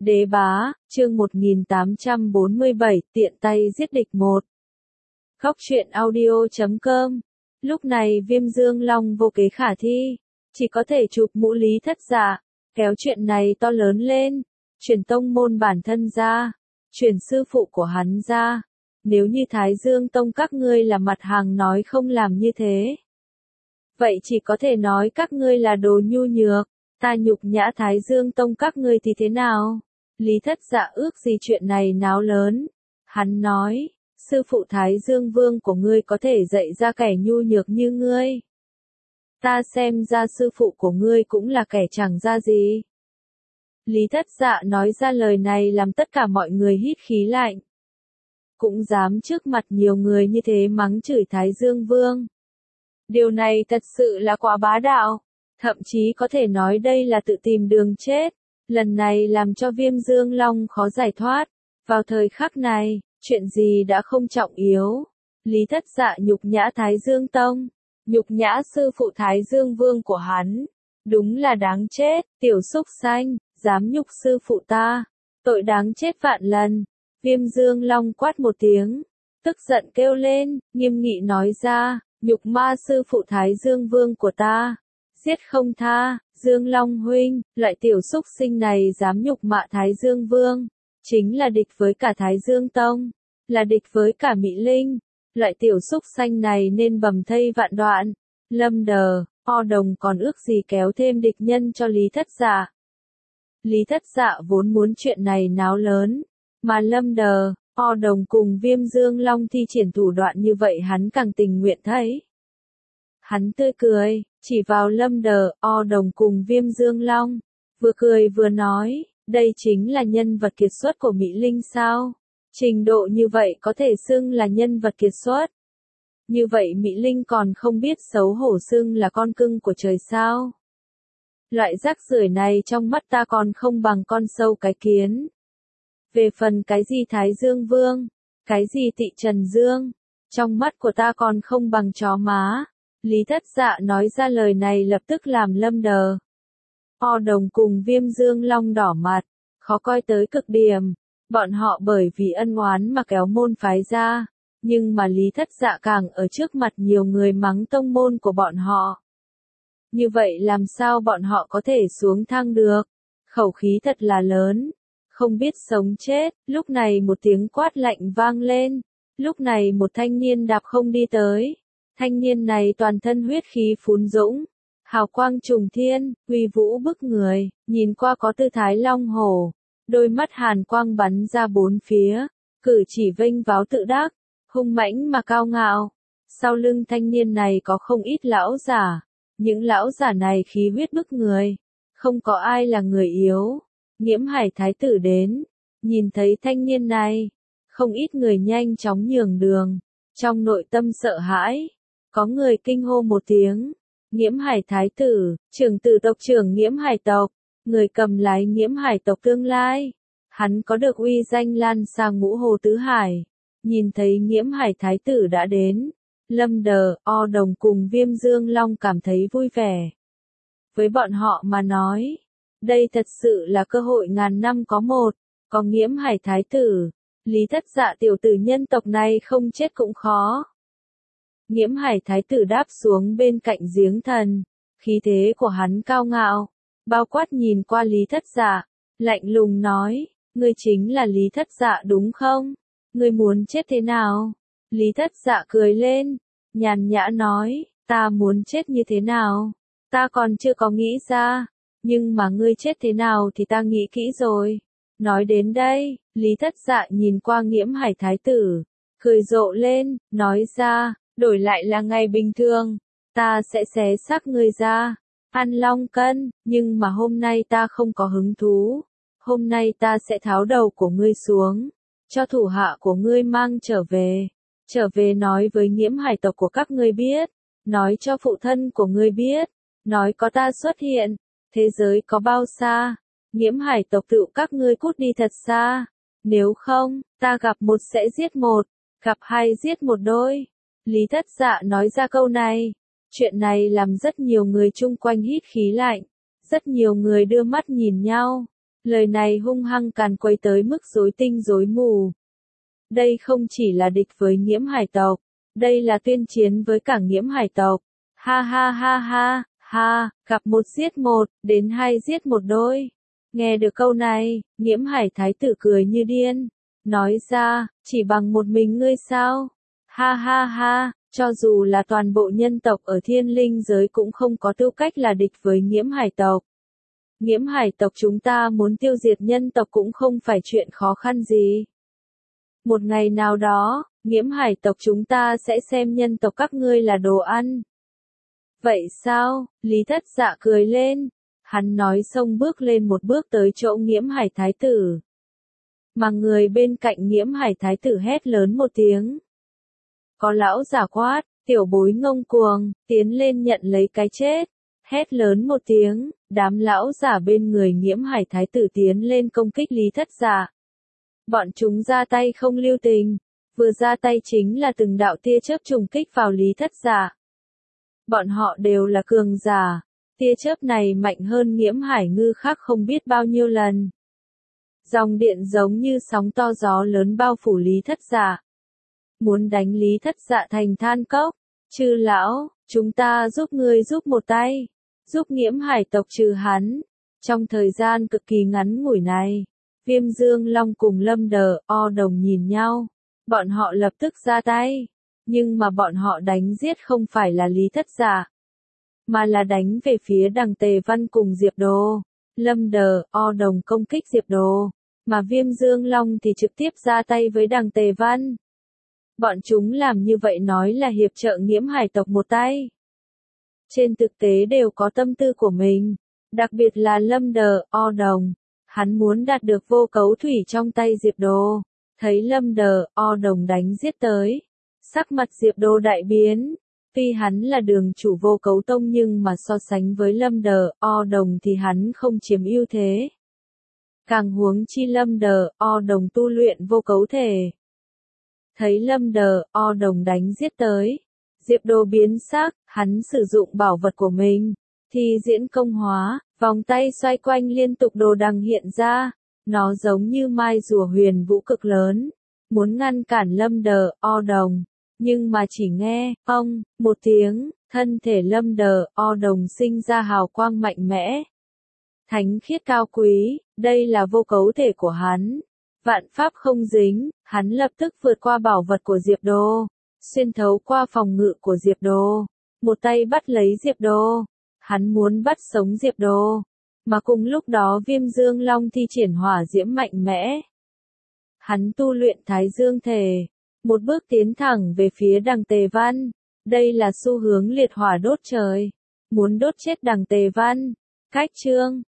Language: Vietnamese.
Đế bá, chương 1847, tiện tay giết địch 1. Góc truyện audio.com. Lúc này Viêm Dương Long vô kế khả thi, chỉ có thể chụp mũ Lý Thất Dạ, kéo chuyện này to lớn lên, truyền tông môn bản thân ra, truyền sư phụ của hắn ra. Nếu như Thái Dương Tông các ngươi là mặt hàng nói không làm như thế, vậy chỉ có thể nói các ngươi là đồ nhu nhược, ta nhục nhã Thái Dương Tông các ngươi thì thế nào? Lý Thất Dạ ước gì chuyện này náo lớn. Hắn nói, sư phụ Thái Dương Vương của ngươi có thể dạy ra kẻ nhu nhược như ngươi. Ta xem ra sư phụ của ngươi cũng là kẻ chẳng ra gì. Lý Thất Dạ nói ra lời này làm tất cả mọi người hít khí lạnh. Cũng dám trước mặt nhiều người như thế mắng chửi Thái Dương Vương. Điều này thật sự là quá bá đạo, thậm chí có thể nói đây là tự tìm đường chết. Lần này làm cho Viêm Dương Long khó giải thoát. Vào thời khắc này, chuyện gì đã không trọng yếu. Lý Thất Dạ nhục nhã Thái Dương Tông, nhục nhã sư phụ Thái Dương Vương của hắn. Đúng là đáng chết, tiểu súc sanh, dám nhục sư phụ ta. Tội đáng chết vạn lần. Viêm Dương Long quát một tiếng, tức giận kêu lên, nghiêm nghị nói ra, nhục ma sư phụ Thái Dương Vương của ta. Giết không tha, Dương Long huynh, loại tiểu súc sinh này dám nhục mạ Thái Dương Vương, chính là địch với cả Thái Dương Tông, là địch với cả Mỹ Linh, loại tiểu súc sanh này nên bầm thây vạn đoạn. Lâm Đờ, O Đồng còn ước gì kéo thêm địch nhân cho Lý Thất Dạ. Lý Thất Dạ vốn muốn chuyện này náo lớn, mà Lâm Đờ, O Đồng cùng Viêm Dương Long thi triển thủ đoạn như vậy hắn càng tình nguyện thấy. Hắn tươi cười, chỉ vào Lâm Đờ, O Đồng cùng Viêm Dương Long, vừa cười vừa nói, đây chính là nhân vật kiệt xuất của Mỹ Linh sao? Trình độ như vậy có thể xưng là nhân vật kiệt xuất. Như vậy Mỹ Linh còn không biết xấu hổ xưng là con cưng của trời sao? Loại rác rưởi này trong mắt ta còn không bằng con sâu cái kiến. Về phần cái gì Thái Dương Vương, cái gì Tị Trần Dương, trong mắt của ta còn không bằng chó má. Lý Thất Dạ nói ra lời này lập tức làm Lâm Đờ, O Đồng cùng Viêm Dương Long đỏ mặt, khó coi tới cực điểm. Bọn họ bởi vì ân oán mà kéo môn phái ra, nhưng mà Lý Thất Dạ càng ở trước mặt nhiều người mắng tông môn của bọn họ. Như vậy làm sao bọn họ có thể xuống thang được? Khẩu khí thật là lớn, không biết sống chết. Lúc này một tiếng quát lạnh vang lên, lúc này một thanh niên đạp không đi tới. Thanh niên này toàn thân huyết khí phún dũng, hào quang trùng thiên, uy vũ bức người, nhìn qua có tư thái long hổ, đôi mắt hàn quang bắn ra bốn phía, cử chỉ vênh váo tự đắc, hung mãnh mà cao ngạo. Sau lưng thanh niên này có không ít lão giả, những lão giả này khí huyết bức người, không có ai là người yếu. Nghiễm Hải Thái tử đến, nhìn thấy thanh niên này, không ít người nhanh chóng nhường đường, trong nội tâm sợ hãi. Có người kinh hô một tiếng, Nghiễm Hải Thái tử, trưởng tử tộc trưởng Nghiễm Hải tộc, người cầm lái Nghiễm Hải tộc tương lai. Hắn có được uy danh lan sang ngũ hồ tứ hải. Nhìn thấy Nghiễm Hải Thái tử đã đến, Lâm Đờ, O Đồng cùng Viêm Dương Long cảm thấy vui vẻ. Với bọn họ mà nói, đây thật sự là cơ hội ngàn năm có một, có Nghiễm Hải Thái tử, Lý Thất Dạ tiểu tử nhân tộc này không chết cũng khó. Nghiễm Hải Thái tử đáp xuống bên cạnh giếng thần, khí thế của hắn cao ngạo, bao quát nhìn qua Lý Thất Dạ, lạnh lùng nói, ngươi chính là Lý Thất Dạ đúng không? Ngươi muốn chết thế nào? Lý Thất Dạ cười lên, nhàn nhã nói, ta muốn chết như thế nào? Ta còn chưa có nghĩ ra, nhưng mà ngươi chết thế nào thì ta nghĩ kỹ rồi. Nói đến đây, Lý Thất Dạ nhìn qua Nghiễm Hải Thái tử, cười rộ lên, nói ra, đổi lại là ngày bình thường, ta sẽ xé xác ngươi ra, ăn long cân, nhưng mà hôm nay ta không có hứng thú. Hôm nay ta sẽ tháo đầu của ngươi xuống, cho thủ hạ của ngươi mang trở về nói với Nghiễm Hải tộc của các ngươi biết, nói cho phụ thân của ngươi biết, nói có ta xuất hiện, thế giới có bao xa, Nghiễm Hải tộc tự các ngươi cút đi thật xa, nếu không, ta gặp một sẽ giết một, gặp hai giết một đôi. Lý Thất Dạ nói ra câu này, chuyện này làm rất nhiều người chung quanh hít khí lạnh, rất nhiều người đưa mắt nhìn nhau. Lời này hung hăng càn quấy tới mức rối tinh rối mù. Đây không chỉ là địch với Nghiễm Hải tộc, đây là tuyên chiến với cả Nghiễm Hải tộc. Ha ha ha ha, ha, gặp một giết một, đến hai giết một đôi. Nghe được câu này, Nghiễm Hải thái tử cười như điên, nói ra, chỉ bằng một mình ngươi sao? Ha ha ha, cho dù là toàn bộ nhân tộc ở thiên linh giới cũng không có tư cách là địch với Nghiễm Hải tộc. Nghiễm Hải tộc chúng ta muốn tiêu diệt nhân tộc cũng không phải chuyện khó khăn gì. Một ngày nào đó, Nghiễm Hải tộc chúng ta sẽ xem nhân tộc các ngươi là đồ ăn. Vậy sao? Lý Thất Dạ cười lên. Hắn nói xong bước lên một bước tới chỗ Nghiễm Hải thái tử. Mà người bên cạnh Nghiễm Hải thái tử hét lớn một tiếng. Có lão giả quát, tiểu bối ngông cuồng, tiến lên nhận lấy cái chết. Hét lớn một tiếng, đám lão giả bên người Nghiễm Hải thái tử tiến lên công kích Lý Thất Dạ. Bọn chúng ra tay không lưu tình, vừa ra tay chính là từng đạo tia chớp trùng kích vào Lý Thất Dạ. Bọn họ đều là cường giả, tia chớp này mạnh hơn Nghiễm Hải ngư khác không biết bao nhiêu lần. Dòng điện giống như sóng to gió lớn bao phủ Lý Thất Dạ. Muốn đánh Lý Thất Dạ thành than cốc, chư lão, chúng ta giúp ngươi giúp một tay, giúp Nghiễm Hải tộc trừ hắn. Trong thời gian cực kỳ ngắn ngủi này, Viêm Dương Long cùng Lâm Đờ, O Đồng nhìn nhau, bọn họ lập tức ra tay, nhưng mà bọn họ đánh giết không phải là Lý Thất Dạ, mà là đánh về phía Đằng Tề Văn cùng Diệp Đồ. Lâm Đờ, O Đồng công kích Diệp Đồ, mà Viêm Dương Long thì trực tiếp ra tay với Đằng Tề Văn. Bọn chúng làm như vậy nói là hiệp trợ Nghiễm Hải tộc một tay. Trên thực tế đều có tâm tư của mình, đặc biệt là Lâm Đờ, O Đồng. Hắn muốn đạt được vô cấu thủy trong tay Diệp Đồ. Thấy Lâm Đờ, O Đồng đánh giết tới. Sắc mặt Diệp Đồ đại biến. Tuy hắn là đường chủ vô cấu tông nhưng mà so sánh với Lâm Đờ, O Đồng thì hắn không chiếm ưu thế. Càng huống chi Lâm Đờ, O Đồng tu luyện vô cấu thể. Thấy Lâm Đờ, O Đồng đánh giết tới. Diệp Đồ biến sắc, hắn sử dụng bảo vật của mình. Thi diễn công hóa, vòng tay xoay quanh liên tục đồ đằng hiện ra. Nó giống như mai rùa huyền vũ cực lớn. Muốn ngăn cản Lâm Đờ, O Đồng. Nhưng mà chỉ nghe, ông, một tiếng, thân thể Lâm Đờ, O Đồng sinh ra hào quang mạnh mẽ. Thánh khiết cao quý, đây là vô cấu thể của hắn. Vạn pháp không dính, hắn lập tức vượt qua bảo vật của Diệp Đồ. Xuyên thấu qua phòng ngự của Diệp Đồ. Một tay bắt lấy Diệp Đồ. Hắn muốn bắt sống Diệp Đồ. Mà cùng lúc đó Viêm Dương Long thi triển hỏa diễm mạnh mẽ. Hắn tu luyện Thái Dương thể. Một bước tiến thẳng về phía Đằng Tề Văn. Đây là xu hướng liệt hỏa đốt trời. Muốn đốt chết Đằng Tề Văn. Cách chương